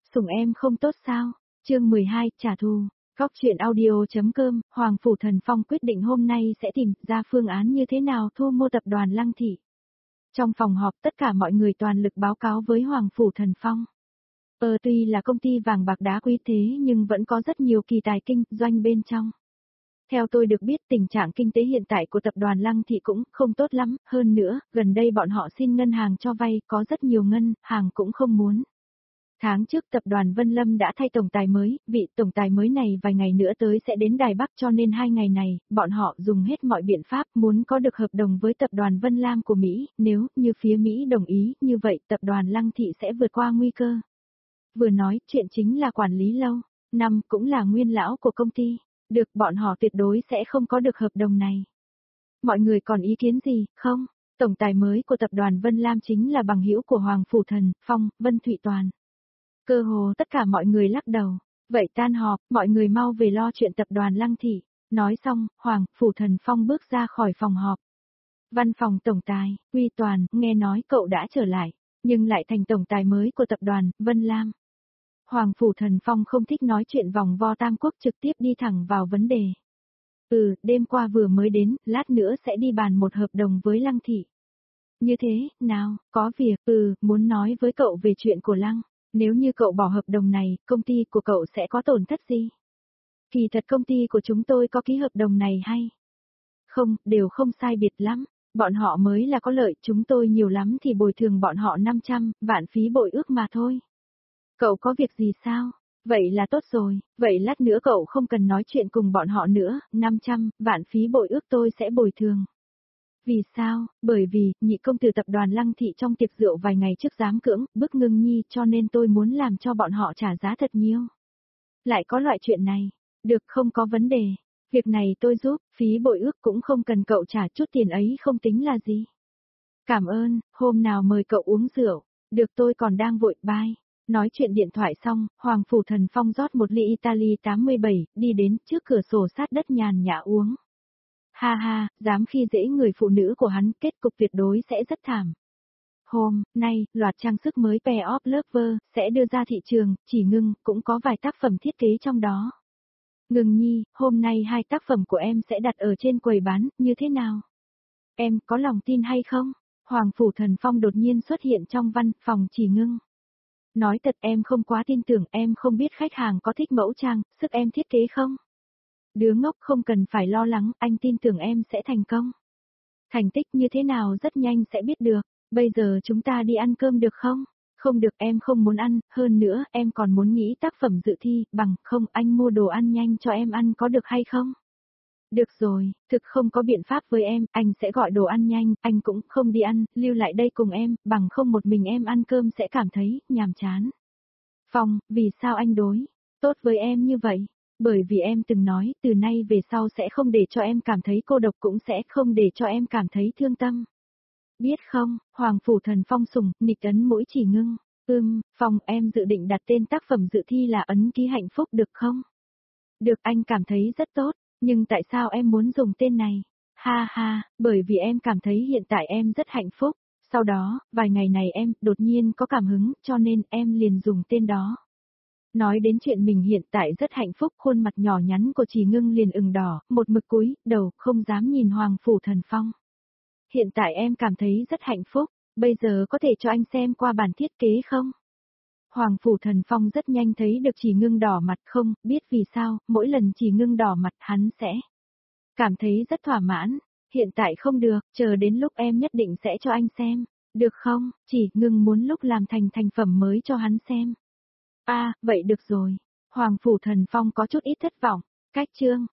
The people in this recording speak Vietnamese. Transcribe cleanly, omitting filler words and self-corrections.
Sủng em không tốt sao? Chương 12, trả thù. Góc chuyện audio.com, Hoàng Phủ Thần Phong quyết định hôm nay sẽ tìm ra phương án như thế nào thu mua tập đoàn Lăng Thị. Trong phòng họp tất cả mọi người toàn lực báo cáo với Hoàng Phủ Thần Phong. Tuy là công ty vàng bạc đá quý thế nhưng vẫn có rất nhiều kỳ tài kinh doanh bên trong. Theo tôi được biết tình trạng kinh tế hiện tại của tập đoàn Lăng Thị cũng không tốt lắm, hơn nữa, gần đây bọn họ xin ngân hàng cho vay, có rất nhiều ngân hàng cũng không muốn. Tháng trước tập đoàn Vân Lâm đã thay tổng tài mới, vị tổng tài mới này vài ngày nữa tới sẽ đến Đài Bắc cho nên 2 ngày này, bọn họ dùng hết mọi biện pháp muốn có được hợp đồng với tập đoàn Vân Lam của Mỹ, nếu như phía Mỹ đồng ý, như vậy tập đoàn Lăng Thị sẽ vượt qua nguy cơ. Vừa nói, chuyện chính là quản lý lâu, năm cũng là nguyên lão của công ty, được bọn họ tuyệt đối sẽ không có được hợp đồng này. Mọi người còn ý kiến gì, không? Tổng tài mới của tập đoàn Vân Lam chính là bằng hữu của Hoàng Phủ Thần Phong, Vân Thụy Toàn. Cơ hồ tất cả mọi người lắc đầu. Vậy tan họp, mọi người mau về lo chuyện tập đoàn Lăng Thị. Nói xong, Hoàng Phủ Thần Phong bước ra khỏi phòng họp. Văn phòng tổng tài, Uy Toàn, nghe nói cậu đã trở lại, nhưng lại thành tổng tài mới của tập đoàn Vân Lam. Hoàng Phủ Thần Phong không thích nói chuyện vòng vo tam quốc, trực tiếp đi thẳng vào vấn đề. Đêm qua vừa mới đến, lát nữa sẽ đi bàn một hợp đồng với Lăng Thị. Như thế, nào, có việc, muốn nói với cậu về chuyện của Lăng. Nếu như cậu bỏ hợp đồng này, công ty của cậu sẽ có tổn thất gì? Kỳ thật công ty của chúng tôi có ký hợp đồng này hay? Không, đều không sai biệt lắm. Bọn họ mới là có lợi, chúng tôi nhiều lắm thì bồi thường bọn họ 500 vạn phí bội ước mà thôi. Cậu có việc gì sao? Vậy là tốt rồi, vậy lát nữa cậu không cần nói chuyện cùng bọn họ nữa, 500 vạn phí bội ước tôi sẽ bồi thường. Vì sao? Bởi vì, nhị công tử tập đoàn Lăng Thị trong tiệc rượu vài ngày trước dám cưỡng, bức Ngưng Nhi cho nên tôi muốn làm cho bọn họ trả giá thật nhiều. Lại có loại chuyện này. Được, không có vấn đề. Việc này tôi giúp, phí bội ước cũng không cần cậu trả, chút tiền ấy không tính là gì. Cảm ơn, hôm nào mời cậu uống rượu. Được, tôi còn đang vội, bye. Nói chuyện điện thoại xong, Hoàng Phủ Thần Phong rót một ly Italy 87, đi đến trước cửa sổ sát đất nhàn nhã uống. Ha ha, dám khi dễ người phụ nữ của hắn, kết cục tuyệt đối sẽ rất thảm. Hôm nay, loạt trang sức mới Pair of Lover sẽ đưa ra thị trường, chỉ Ngưng cũng có vài tác phẩm thiết kế trong đó. Ngưng Nhi, hôm nay 2 tác phẩm của em sẽ đặt ở trên quầy bán, như thế nào? Em có lòng tin hay không? Hoàng Phủ Thần Phong đột nhiên xuất hiện trong văn phòng chỉ Ngưng. Nói thật em không quá tin tưởng, em không biết khách hàng có thích mẫu trang, sức em thiết kế không? Đứa ngốc không cần phải lo lắng, anh tin tưởng em sẽ thành công. Thành tích như thế nào rất nhanh sẽ biết được, bây giờ chúng ta đi ăn cơm được không? Không được, em không muốn ăn, hơn nữa em còn muốn nghĩ tác phẩm dự thi, bằng không anh mua đồ ăn nhanh cho em ăn có được hay không? Được rồi, thực không có biện pháp với em, anh sẽ gọi đồ ăn nhanh, anh cũng không đi ăn, lưu lại đây cùng em, bằng không một mình em ăn cơm sẽ cảm thấy nhàm chán. Phong, vì sao anh đối tốt với em như vậy? Bởi vì em từng nói, từ nay về sau sẽ không để cho em cảm thấy cô độc, cũng sẽ không để cho em cảm thấy thương tâm. Biết không, Hoàng Phủ Thần Phong sùng, nịch ấn mũi chỉ Ngưng. Phong, em dự định đặt tên tác phẩm dự thi là ấn ký hạnh phúc được không? Được, anh cảm thấy rất tốt, nhưng tại sao em muốn dùng tên này? Ha ha, bởi vì em cảm thấy hiện tại em rất hạnh phúc. Sau đó, vài ngày này em đột nhiên có cảm hứng, cho nên em liền dùng tên đó. Nói đến chuyện mình hiện tại rất hạnh phúc, khuôn mặt nhỏ nhắn của Chỉ Ngưng liền ửng đỏ, một mực cúi đầu, không dám nhìn Hoàng Phủ Thần Phong. Hiện tại em cảm thấy rất hạnh phúc, bây giờ có thể cho anh xem qua bản thiết kế không? Hoàng Phủ Thần Phong rất nhanh thấy được Chỉ Ngưng đỏ mặt, không biết vì sao, mỗi lần Chỉ Ngưng đỏ mặt hắn sẽ cảm thấy rất thỏa mãn. Hiện tại không được, chờ đến lúc em nhất định sẽ cho anh xem, được không? Chỉ Ngưng muốn lúc làm thành phẩm mới cho hắn xem. Vậy được rồi. Hoàng Phủ Thần Phong có chút ít thất vọng. Cách chương